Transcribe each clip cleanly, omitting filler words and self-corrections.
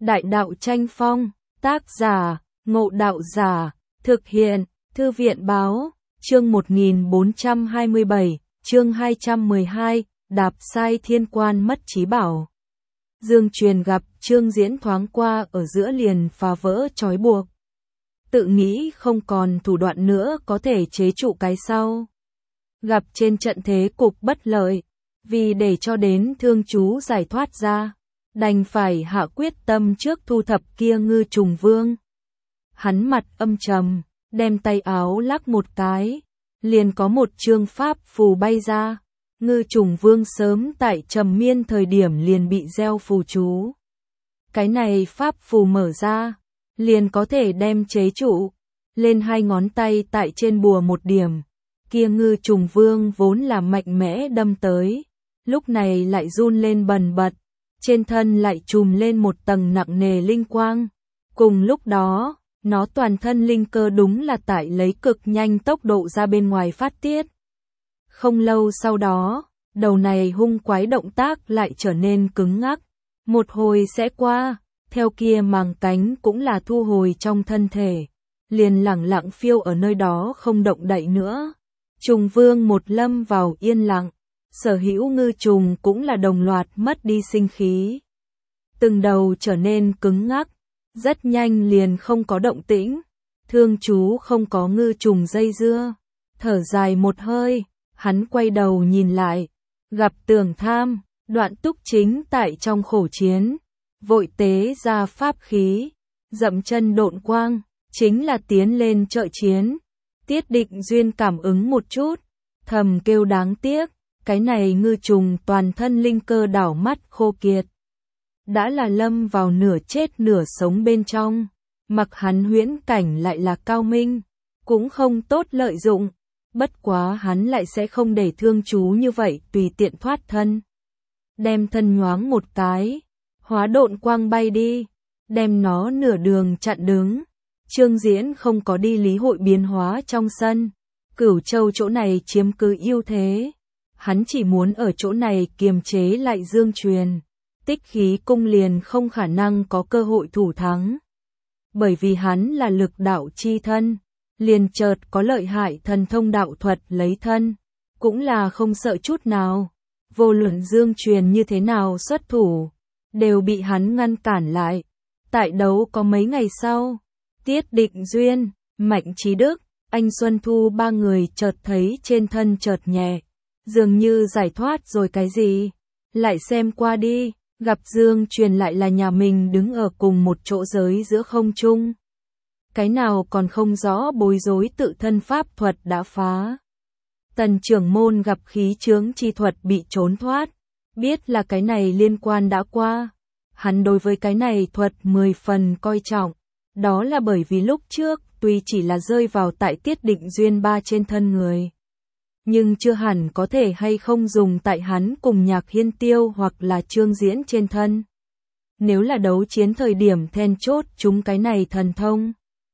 Đại đạo tranh phong, tác giả, Ngộ Đạo Giả, thực hiện, Thư viện báo, chương 1427, chương 212, đạp sai thiên quan mất trí bảo. Dương Truyền gặp Trương Diễn thoáng qua ở giữa liền phá vỡ trói buộc. Tự nghĩ không còn thủ đoạn nữa có thể chế trụ cái sau. Gặp trên trận thế cục bất lợi, vì để cho đến thương chú giải thoát ra, đành phải hạ quyết tâm trước thu thập kia Ngư Trùng Vương. Hắn mặt âm trầm, đem tay áo lắc một cái, liền có một chương pháp phù bay ra. Ngư Trùng Vương sớm tại trầm miên thời điểm liền bị gieo phù chú. Cái này pháp phù mở ra, liền có thể đem chế trụ, lên hai ngón tay tại trên bùa một điểm. Kia Ngư Trùng Vương vốn là mạnh mẽ đâm tới, lúc này lại run lên bần bật, trên thân lại trùm lên một tầng nặng nề linh quang. Cùng lúc đó, nó toàn thân linh cơ đúng là tại lấy cực nhanh tốc độ ra bên ngoài phát tiết. Không lâu sau đó, đầu này hung quái động tác lại trở nên cứng ngắc. Một hồi sẽ qua, theo kia màng cánh cũng là thu hồi trong thân thể, liền lẳng lặng phiêu ở nơi đó không động đậy nữa. Trùng Vương một lâm vào yên lặng, sở hữu ngư trùng cũng là đồng loạt mất đi sinh khí. Từng đầu trở nên cứng ngắc, rất nhanh liền không có động tĩnh. Thương chú không có ngư trùng dây dưa, thở dài một hơi, hắn quay đầu nhìn lại, gặp Tưởng Tham, Đoạn Túc chính tại trong khổ chiến, vội tế ra pháp khí, dậm chân độn quang, chính là tiến lên trợ chiến. Tiết Định Duyên cảm ứng một chút, thầm kêu đáng tiếc, cái này ngư trùng toàn thân linh cơ đảo mắt khô kiệt. Đã là lâm vào nửa chết nửa sống bên trong, mặc hắn huyễn cảnh lại là cao minh, cũng không tốt lợi dụng, bất quá hắn lại sẽ không để thương chú như vậy tùy tiện thoát thân. Đem thân nhoáng một cái, hóa độn quang bay đi, đem nó nửa đường chặn đứng. Trương Diễn không có đi lý hội biến hóa trong sân, Cửu Châu chỗ này chiếm cứ ưu thế. Hắn chỉ muốn ở chỗ này kiềm chế lại Dương Truyền, Tích Khí Cung liền không khả năng có cơ hội thủ thắng. Bởi vì hắn là lực đạo chi thân, liền chợt có lợi hại thần thông đạo thuật lấy thân, cũng là không sợ chút nào. Vô luận Dương Truyền như thế nào xuất thủ, đều bị hắn ngăn cản lại. Tại đấu có mấy ngày sau, Tiết Định Duyên, Mạnh Trí Đức, Anh Xuân Thu ba người chợt thấy trên thân chợt nhẹ, dường như giải thoát rồi cái gì. Lại xem qua đi, gặp Dương Truyền lại là nhà mình đứng ở cùng một chỗ giới giữa không trung. Cái nào còn không rõ bối rối tự thân pháp thuật đã phá. Tần trưởng môn gặp khí chướng chi thuật bị trốn thoát, biết là cái này liên quan đã qua. Hắn đối với cái này thuật 10 phần coi trọng, đó là bởi vì lúc trước tuy chỉ là rơi vào tại Tiết Định Duyên ba trên thân người, nhưng chưa hẳn có thể hay không dùng tại hắn cùng Nhạc Hiên Tiêu hoặc là Trương Diễn trên thân. Nếu là đấu chiến thời điểm then chốt chúng cái này thần thông,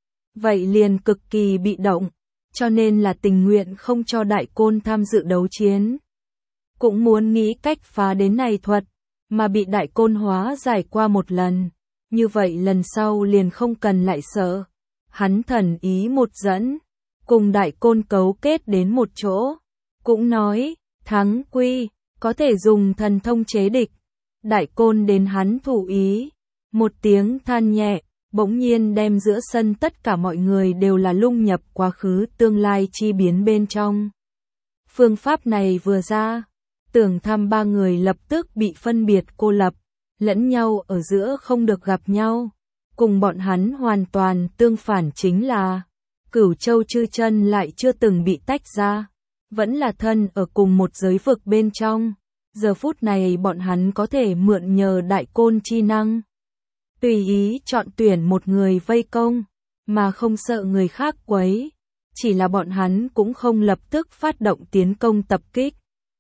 vậy liền cực kỳ bị động, cho nên là tình nguyện không cho Đại Côn tham dự đấu chiến. Cũng muốn nghĩ cách phá đến này thuật, mà bị Đại Côn hóa giải qua một lần, như vậy lần sau liền không cần lại sợ. Hắn thần ý một dẫn, cùng Đại Côn cấu kết đến một chỗ, cũng nói, thắng quy, có thể dùng thần thông chế địch. Đại Côn đến hắn thủ ý, một tiếng than nhẹ, bỗng nhiên đem giữa sân tất cả mọi người đều là lung nhập quá khứ tương lai chi biến bên trong. Phương pháp này vừa ra, Tưởng Tham ba người lập tức bị phân biệt cô lập, lẫn nhau ở giữa không được gặp nhau. Cùng bọn hắn hoàn toàn tương phản chính là, Cửu Châu chư chân lại chưa từng bị tách ra, vẫn là thân ở cùng một giới vực bên trong. Giờ phút này bọn hắn có thể mượn nhờ Đại Côn chi năng, tùy ý chọn tuyển một người vây công, mà không sợ người khác quấy. Chỉ là bọn hắn cũng không lập tức phát động tiến công tập kích,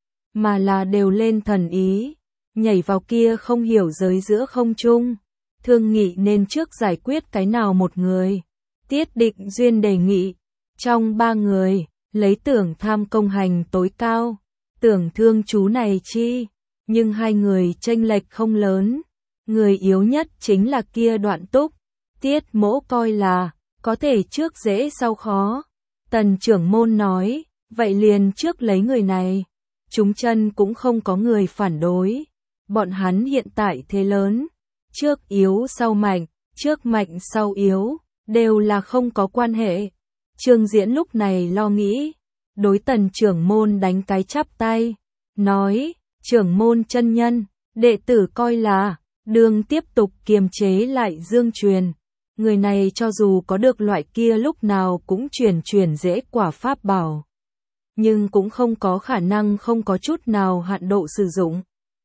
mà là đều lên thần ý, nhảy vào kia không hiểu giới giữa không trung, thương nghị nên trước giải quyết cái nào một người. Tiết Định Duyên đề nghị, trong ba người, lấy Tưởng Tham công hành tối cao, Tưởng Thương chú này chi, nhưng hai người chênh lệch không lớn. Người yếu nhất chính là kia Đoạn Túc. Tiết Mỗ coi là, có thể trước dễ sau khó. Tần trưởng môn nói, vậy liền trước lấy người này. Chúng chân cũng không có người phản đối. Bọn hắn hiện tại thế lớn. Trước yếu sau mạnh, trước mạnh sau yếu, đều là không có quan hệ. Trương Diễn lúc này lo nghĩ. Đối Tần trưởng môn đánh cái chắp tay. Nói, trưởng môn chân nhân, đệ tử coi là, đương tiếp tục kiềm chế lại Dương Truyền. Người này cho dù có được loại kia lúc nào cũng chuyển dễ quả pháp bảo. Nhưng cũng không có khả năng không có chút nào hạn độ sử dụng.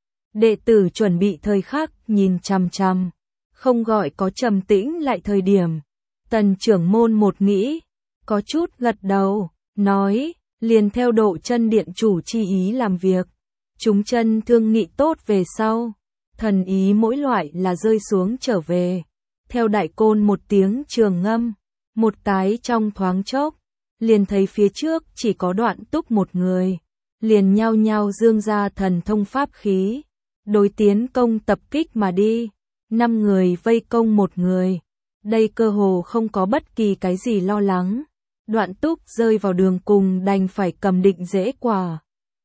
Đệ tử chuẩn bị thời khắc nhìn chằm chằm, không gọi có trầm tĩnh lại thời điểm. Tần trưởng môn một nghĩ, có chút gật đầu, nói, liền theo Độ Chân điện chủ chi ý làm việc. Chúng chân thương nghị tốt về sau, thần ý mỗi loại là rơi xuống trở về. Theo đại côn một tiếng trường ngâm, một cái trong thoáng chốc, liền thấy phía trước chỉ có Đoạn Túc một người, liền nhao nhao dương ra thần thông pháp khí, đối tiến công tập kích mà đi. 5 người vây công một người, đây cơ hồ không có bất kỳ cái gì lo lắng. Đoạn Túc rơi vào đường cùng đành phải cầm định dễ quả.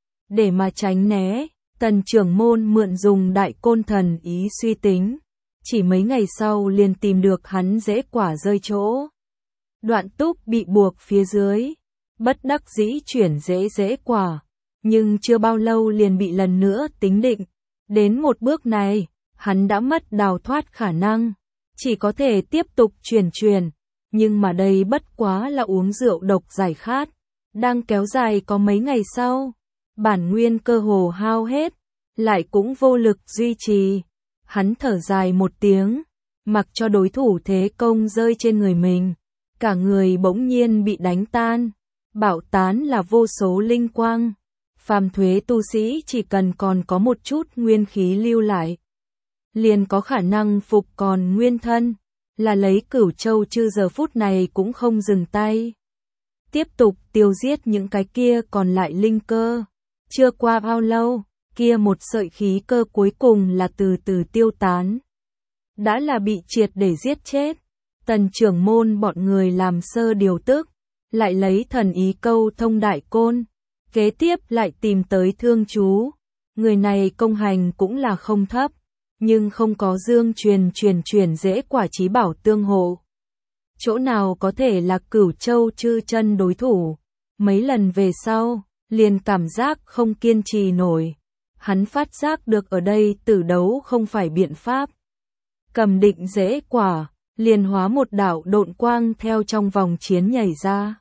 Để mà tránh né, Tần trưởng môn mượn dùng đại côn thần ý suy tính. Chỉ mấy ngày sau liền tìm được hắn dễ quả rơi chỗ. Đoạn Túc bị buộc phía dưới, bất đắc dĩ chuyển dễ quả, nhưng chưa bao lâu liền bị lần nữa tính định. Đến một bước này, hắn đã mất đào thoát khả năng, chỉ có thể tiếp tục chuyển, nhưng mà đây bất quá là uống rượu độc giải khát, đang kéo dài có mấy ngày sau, bản nguyên cơ hồ hao hết, lại cũng vô lực duy trì. Hắn thở dài một tiếng, mặc cho đối thủ thế công rơi trên người mình, cả người bỗng nhiên bị đánh tan, bạo tán là vô số linh quang. Phàm thuế tu sĩ chỉ cần còn có một chút nguyên khí lưu lại, liền có khả năng phục còn nguyên thân, là lấy Cửu Châu Chư giờ phút này cũng không dừng tay. Tiếp tục tiêu giết những cái kia còn lại linh cơ. Chưa qua bao lâu, kia một sợi khí cơ cuối cùng là từ từ tiêu tán. Đã là bị triệt để giết chết. Tần trưởng môn bọn người làm sơ điều tức, lại lấy thần ý câu thông đại côn. Kế tiếp lại tìm tới Thương Chú. Người này công hành cũng là không thấp, nhưng không có Dương truyền dễ quả chí bảo tương hộ. Chỗ nào có thể là Cửu Châu Chư chân đối thủ. Mấy lần về sau, liền cảm giác không kiên trì nổi. Hắn phát giác được ở đây tử đấu không phải biện pháp. Cầm định dễ quả, liền hóa một đạo độn quang theo trong vòng chiến nhảy ra.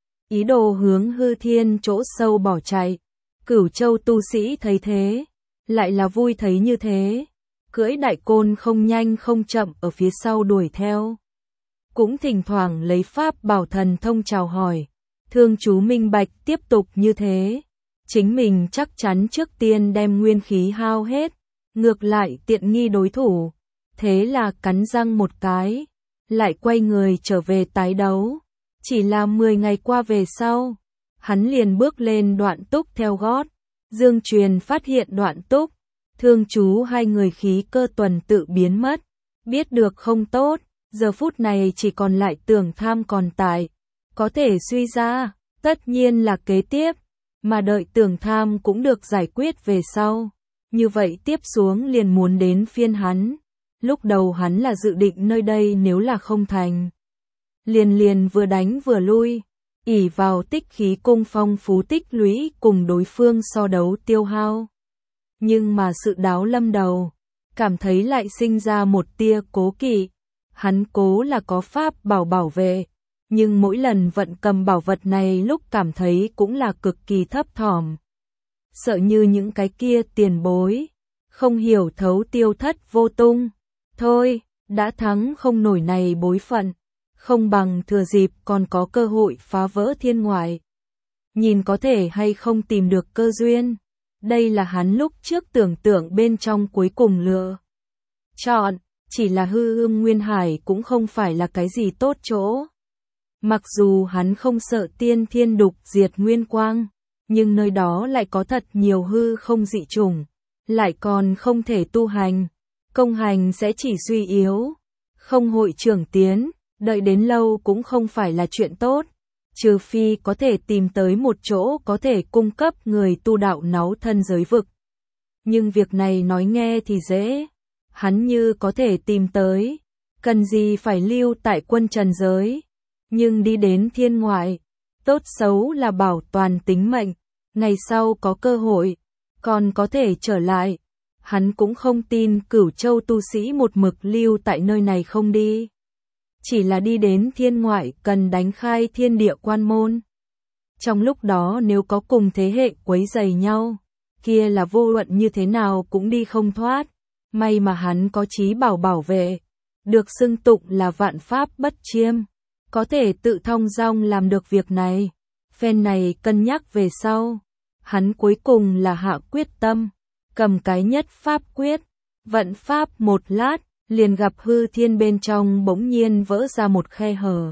Ý đồ hướng hư thiên chỗ sâu bỏ chạy. Cửu Châu tu sĩ thấy thế, lại là vui thấy như thế. Cưỡi đại côn không nhanh không chậm ở phía sau đuổi theo. Cũng thỉnh thoảng lấy pháp bảo thần thông chào hỏi. Thương Chú minh bạch tiếp tục như thế. Chính mình chắc chắn trước tiên đem nguyên khí hao hết. Ngược lại tiện nghi đối thủ. Thế là cắn răng một cái. Lại quay người trở về tái đấu. Chỉ là 10 ngày qua về sau. Hắn liền bước lên Đoạn Túc theo gót. Dương Truyền phát hiện Đoạn Túc. Thương Chú hai người khí cơ tuần tự biến mất. Biết được không tốt. Giờ phút này chỉ còn lại Tưởng Tham còn tại. Có thể suy ra, tất nhiên là kế tiếp. Mà đợi Tưởng Tham cũng được giải quyết về sau. Như vậy tiếp xuống liền muốn đến phiên hắn. Lúc đầu hắn là dự định nơi đây nếu là không thành. Liền vừa đánh vừa lui. Ỷ vào tích khí cung phong phú tích lũy cùng đối phương so đấu tiêu hao. Nhưng mà sự đáo lâm đầu. Cảm thấy lại sinh ra một tia cố kỵ. Hắn cố là có pháp bảo vệ. Nhưng mỗi lần vận cầm bảo vật này lúc cảm thấy cũng là cực kỳ thấp thỏm. Sợ như những cái kia tiền bối. Không hiểu thấu tiêu thất vô tung. Thôi, đã thắng không nổi này bối phận. Không bằng thừa dịp còn có cơ hội phá vỡ thiên ngoại. Nhìn có thể hay không tìm được cơ duyên. Đây là hắn lúc trước tưởng tượng bên trong cuối cùng lựa chọn. Chỉ là hư ương nguyên hải cũng không phải là cái gì tốt chỗ. Mặc dù hắn không sợ tiên thiên đục diệt nguyên quang, nhưng nơi đó lại có thật nhiều hư không dị chủng, lại còn không thể tu hành. công hành sẽ chỉ suy yếu, không hội trưởng tiến, đợi đến lâu cũng không phải là chuyện tốt, trừ phi có thể tìm tới một chỗ có thể cung cấp người tu đạo náu thân giới vực. Nhưng việc này nói nghe thì dễ, hắn như có thể tìm tới, cần gì phải lưu tại quân trần giới, nhưng đi đến thiên ngoại, tốt xấu là bảo toàn tính mệnh, ngày sau có cơ hội, còn có thể trở lại. Hắn cũng không tin Cửu Châu tu sĩ một mực lưu tại nơi này không đi. Chỉ là đi đến thiên ngoại cần đánh khai thiên địa quan môn. Trong lúc đó nếu có cùng thế hệ quấy rầy nhau, kia là vô luận như thế nào cũng đi không thoát. May mà hắn có chí bảo bảo vệ, được xưng tụng là vạn pháp bất chiêm, có thể tự thong dong làm được việc này. Phen này cân nhắc về sau, hắn cuối cùng là hạ quyết tâm, cầm cái nhất pháp quyết, vận pháp một lát, liền gặp hư thiên bên trong bỗng nhiên vỡ ra một khe hở.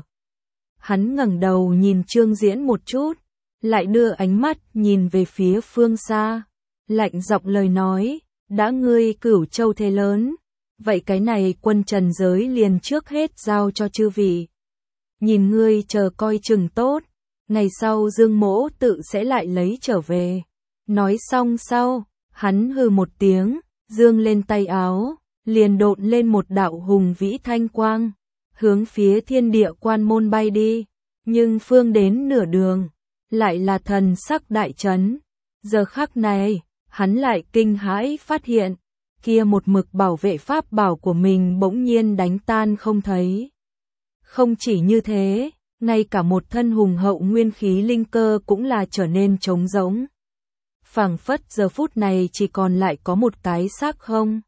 Hắn ngẩng đầu nhìn Trương Diễn một chút, lại đưa ánh mắt nhìn về phía phương xa, lạnh giọng lời nói, đã ngươi Cửu Châu thế lớn, vậy cái này quân trần giới liền trước hết giao cho chư vị. Nhìn ngươi chờ coi chừng tốt, ngày sau Dương Mỗ tự sẽ lại lấy trở về. Nói xong sau, hắn hừ một tiếng, dương lên tay áo, liền độn lên một đạo hùng vĩ thanh quang, hướng phía thiên địa quan môn bay đi, nhưng phương đến nửa đường, lại là thần sắc đại chấn. Giờ khắc này, hắn lại kinh hãi phát hiện, kia một mực bảo vệ pháp bảo của mình bỗng nhiên đánh tan không thấy. Không chỉ như thế, ngay cả một thân hùng hậu nguyên khí linh cơ cũng là trở nên trống rỗng. Phảng phất giờ phút này chỉ còn lại có một cái xác không.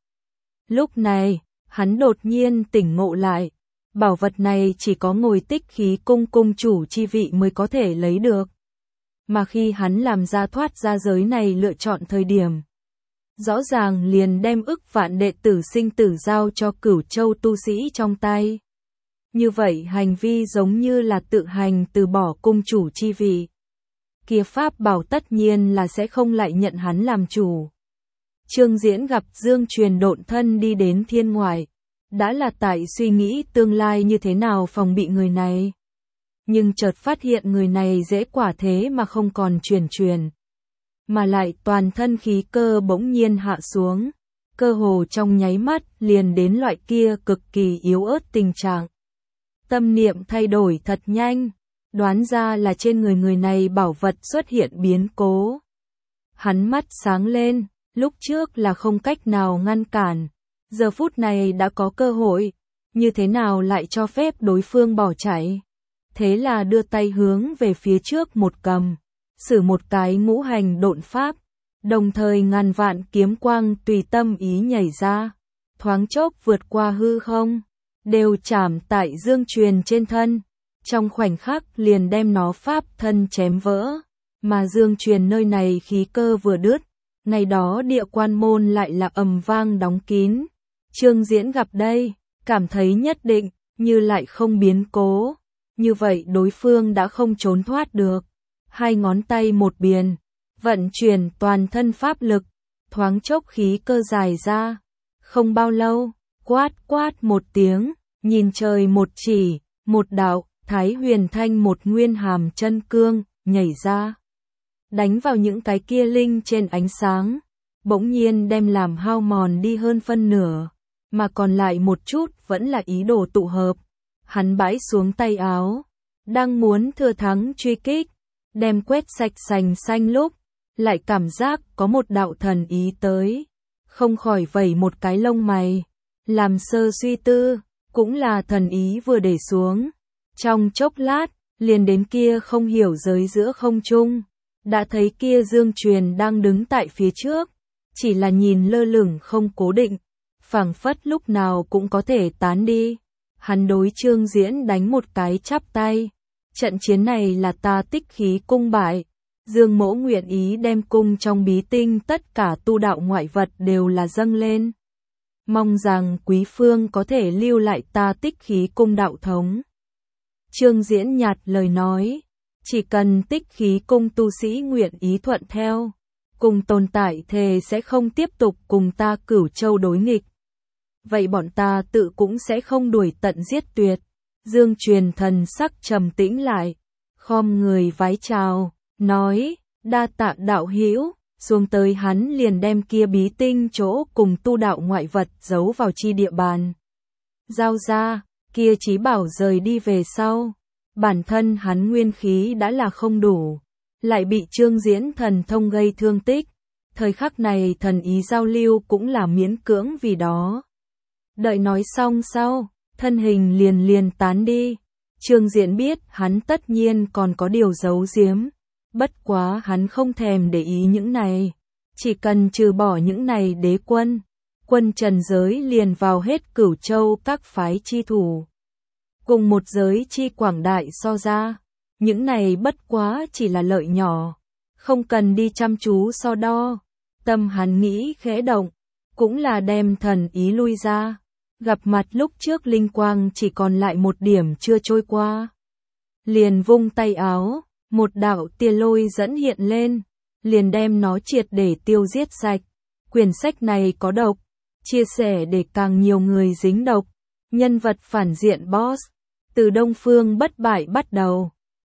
Lúc này, hắn đột nhiên tỉnh ngộ lại, bảo vật này chỉ có ngồi Tích Khí cung cung chủ chi vị mới có thể lấy được. Mà khi hắn làm ra thoát ra giới này lựa chọn thời điểm, rõ ràng liền đem ức vạn đệ tử sinh tử giao cho Cửu Châu tu sĩ trong tay. Như vậy hành vi giống như là tự hành từ bỏ cung chủ chi vị. Kia pháp bảo tất nhiên là sẽ không lại nhận hắn làm chủ. Trương Diễn gặp Dương Truyền độn thân đi đến thiên ngoại, đã là tại suy nghĩ tương lai như thế nào phòng bị người này. Nhưng chợt phát hiện người này dễ quả thế mà không còn truyền, mà lại toàn thân khí cơ bỗng nhiên hạ xuống, cơ hồ trong nháy mắt liền đến loại kia cực kỳ yếu ớt tình trạng. Tâm niệm thay đổi thật nhanh, đoán ra là trên người này bảo vật xuất hiện biến cố. Hắn mắt sáng lên, lúc trước là không cách nào ngăn cản, giờ phút này đã có cơ hội, như thế nào lại cho phép đối phương bỏ chạy. Thế là đưa tay hướng về phía trước một cầm, sử một cái ngũ hành độn pháp, đồng thời ngàn vạn kiếm quang tùy tâm ý nhảy ra, thoáng chốc vượt qua hư không, đều chạm tại Dương Truyền trên thân, trong khoảnh khắc liền đem nó pháp thân chém vỡ, mà Dương Truyền nơi này khí cơ vừa đứt, ngày đó địa quan môn lại là ầm vang đóng kín. Trương Diễn gặp đây, cảm thấy nhất định, như lại không biến cố, như vậy đối phương đã không trốn thoát được. Hai ngón tay một biền, vận chuyển toàn thân pháp lực, thoáng chốc khí cơ dài ra. Không bao lâu, quát quát một tiếng, nhìn trời một chỉ, một đạo, Thái Huyền Thanh một nguyên hàm chân cương, nhảy ra. Đánh vào những cái kia linh trên ánh sáng, bỗng nhiên đem làm hao mòn đi hơn phân nửa, mà còn lại một chút vẫn là ý đồ tụ hợp. Hắn bãi xuống tay áo, đang muốn thừa thắng truy kích, đem quét sạch sành xanh lúc, lại cảm giác có một đạo thần ý tới, không khỏi vẩy một cái lông mày, làm sơ suy tư, cũng là thần ý vừa để xuống. Trong chốc lát, liền đến kia không hiểu giới giữa không trung, đã thấy kia Dương Truyền đang đứng tại phía trước, chỉ là nhìn lơ lửng không cố định, phảng phất lúc nào cũng có thể tán đi. Hắn đối Trương Diễn đánh một cái chắp tay, trận chiến này là ta Tích Khí cung bại, Dương Mỗ nguyện ý đem cung trong bí tinh tất cả tu đạo ngoại vật đều là dâng lên. Mong rằng quý phương có thể lưu lại ta Tích Khí cung đạo thống. Trương Diễn nhạt lời nói, chỉ cần Tích Khí cung tu sĩ nguyện ý thuận theo, cùng tồn tại thề sẽ không tiếp tục cùng ta Cửu Châu đối nghịch. vậy bọn ta tự cũng sẽ không đuổi tận giết tuyệt. Dương Truyền thần sắc trầm tĩnh lại, khom người vái chào, nói, đa tạ đạo hữu. Xuống tới hắn liền đem kia bí tinh chỗ cùng tu đạo ngoại vật giấu vào chi địa bàn. Giao ra, kia chí bảo rời đi về sau. Bản thân hắn nguyên khí đã là không đủ, lại bị Trương Diễn thần thông gây thương tích. Thời khắc này thần ý giao lưu cũng là miễn cưỡng vì đó. Đợi nói xong sau, thân hình liền tán đi. Trương Diễn biết hắn tất nhiên còn có điều giấu giếm. Bất quá hắn không thèm để ý những này. Chỉ cần trừ bỏ những này đế quân, quân trần giới liền vào hết Cửu Châu các phái chi thủ. Cùng một giới chi quảng đại so ra, những này bất quá chỉ là lợi nhỏ, không cần đi chăm chú so đo. Tâm hắn nghĩ khẽ động, cũng là đem thần ý lui ra. Gặp mặt lúc trước linh quang chỉ còn lại một điểm chưa trôi qua. Liền vung tay áo, một đạo tia lôi dẫn hiện lên, liền đem nó triệt để tiêu giết sạch. Quyển sách này có độc, chia sẻ để càng nhiều người dính độc. Nhân vật phản diện boss, từ Đông Phương bất bại bắt đầu.